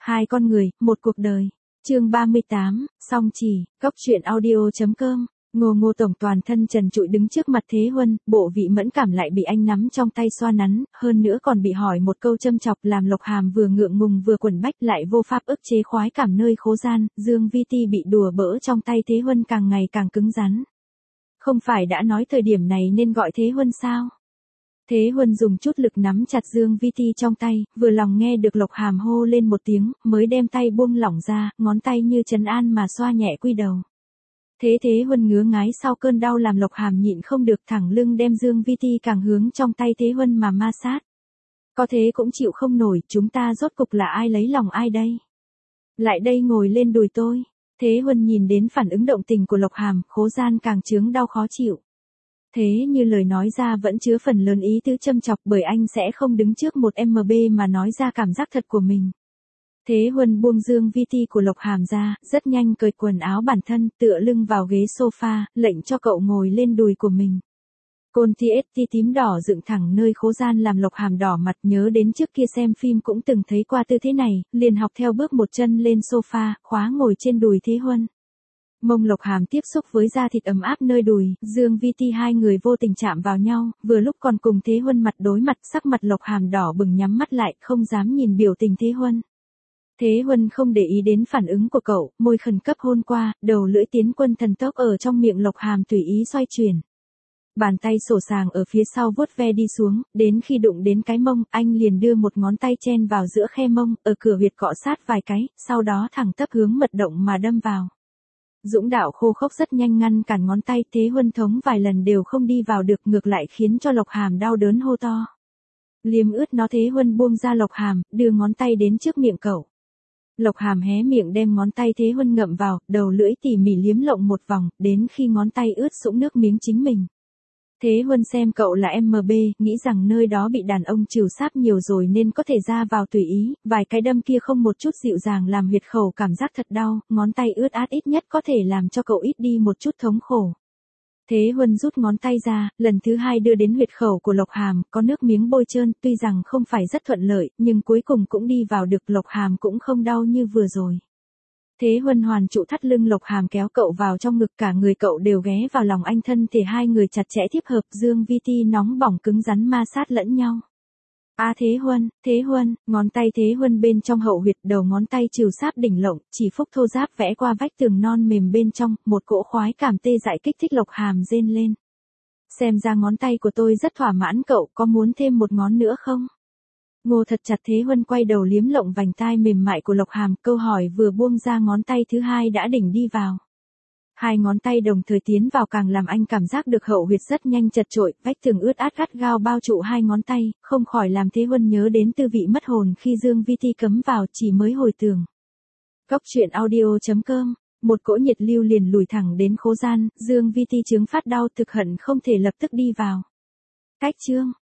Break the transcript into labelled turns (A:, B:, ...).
A: Hai con người, một cuộc đời. Chương 38, song chỉ, góc truyện audio.com. Ngô tổng toàn thân trần trụi đứng trước mặt Thế Huân, bộ vị mẫn cảm lại bị anh nắm trong tay xoa nắn, hơn nữa còn bị hỏi một câu châm chọc làm Lộc Hàm vừa ngượng ngùng vừa quẩn bách lại vô pháp ức chế khoái cảm nơi khố gian, Dương Vi Ti bị đùa bỡ trong tay Thế Huân càng ngày càng cứng rắn. Không phải đã nói thời điểm này nên gọi Thế Huân sao? Thế Huân dùng chút lực nắm chặt Dương Vi Ti trong tay, vừa lòng nghe được Lộc Hàm hô lên một tiếng, mới đem tay buông lỏng ra, ngón tay như trấn an mà xoa nhẹ quy đầu. Thế Huân ngứa ngái sau cơn đau làm Lộc Hàm nhịn không được thẳng lưng đem Dương Vi Ti càng hướng trong tay Thế Huân mà ma sát. Có thế cũng chịu không nổi, chúng ta rốt cục là ai lấy lòng ai đây? Lại đây ngồi lên đùi tôi. Thế Huân nhìn đến phản ứng động tình của Lộc Hàm, khố gian càng chướng đau khó chịu. Thế như lời nói ra vẫn chứa phần lớn ý tứ châm chọc bởi anh sẽ không đứng trước một MB mà nói ra cảm giác thật của mình. Thế Huân buông Dương Vi Ti của Lộc Hàm ra, rất nhanh cởi quần áo bản thân, tựa lưng vào ghế sofa, lệnh cho cậu ngồi lên đùi của mình. Côn TST tím đỏ dựng thẳng nơi khố gian làm Lộc Hàm đỏ mặt, nhớ đến trước kia xem phim cũng từng thấy qua tư thế này, liền học theo bước một chân lên sofa, khóa ngồi trên đùi Thế Huân. Mông Lộc Hàm tiếp xúc với da thịt ấm áp nơi đùi, Dương Vi Ti hai người vô tình chạm vào nhau, vừa lúc còn cùng Thế Huân mặt đối mặt, sắc mặt Lộc Hàm đỏ bừng nhắm mắt lại, không dám nhìn biểu tình Thế Huân. Thế Huân không để ý đến phản ứng của cậu, môi khẩn cấp hôn qua, đầu lưỡi tiến quân thần tốc ở trong miệng Lộc Hàm tùy ý xoay chuyển. Bàn tay sổ sàng ở phía sau vuốt ve đi xuống, đến khi đụng đến cái mông, anh liền đưa một ngón tay chen vào giữa khe mông, ở cửa huyệt cọ sát vài cái, sau đó thẳng tắp hướng mật động mà đâm vào. Dũng đạo khô khốc rất nhanh ngăn cản ngón tay, Thế Huân thống vài lần đều không đi vào được, ngược lại khiến cho Lộc Hàm đau đớn hô to. Liếm ướt nó, Thế Huân buông ra Lộc Hàm, đưa ngón tay đến trước miệng cậu. Lộc Hàm hé miệng đem ngón tay Thế Huân ngậm vào, đầu lưỡi tỉ mỉ liếm lộng một vòng, đến khi ngón tay ướt sũng nước miếng chính mình. Thế Huân xem cậu là MB, nghĩ rằng nơi đó bị đàn ông trìu sáp nhiều rồi nên có thể ra vào tùy ý, vài cái đâm kia không một chút dịu dàng làm huyệt khẩu cảm giác thật đau, ngón tay ướt át ít nhất có thể làm cho cậu ít đi một chút thống khổ. Thế Huân rút ngón tay ra, lần thứ hai đưa đến huyệt khẩu của Lộc Hàm, có nước miếng bôi trơn, tuy rằng không phải rất thuận lợi, nhưng cuối cùng cũng đi vào được, Lộc Hàm cũng không đau như vừa rồi. Thế Huân hoàn trụ thắt lưng Lộc Hàm kéo cậu vào trong ngực, cả người cậu đều ghé vào lòng anh, thân thể hai người chặt chẽ tiếp hợp, Dương Vi Ti nóng bỏng cứng rắn ma sát lẫn nhau. Thế Huân, ngón tay Thế Huân bên trong hậu huyệt, đầu ngón tay trìu sáp đỉnh lộng, chỉ phúc thô ráp vẽ qua vách tường non mềm bên trong, một cỗ khoái cảm tê dại kích thích Lộc Hàm rên lên. Xem ra ngón tay của tôi rất thỏa mãn, cậu có muốn thêm một ngón nữa không? Ngô thật chặt. Thế Huân quay đầu liếm lộng vành tai mềm mại của Lộc Hàm, câu hỏi vừa buông ra ngón tay thứ hai đã đỉnh đi vào. Hai ngón tay đồng thời tiến vào càng làm anh cảm giác được hậu huyệt rất nhanh chật trội, vách tường ướt át gắt gao bao trụ hai ngón tay, không khỏi làm Thế Huân nhớ đến tư vị mất hồn khi Dương Vi Ti cấm vào, chỉ mới hồi tưởng. Góc truyện audio.com. Một cỗ nhiệt lưu liền lùi thẳng đến khố gian, Dương Vi Ti chứng phát đau thực hận không thể lập tức đi vào. Cách chương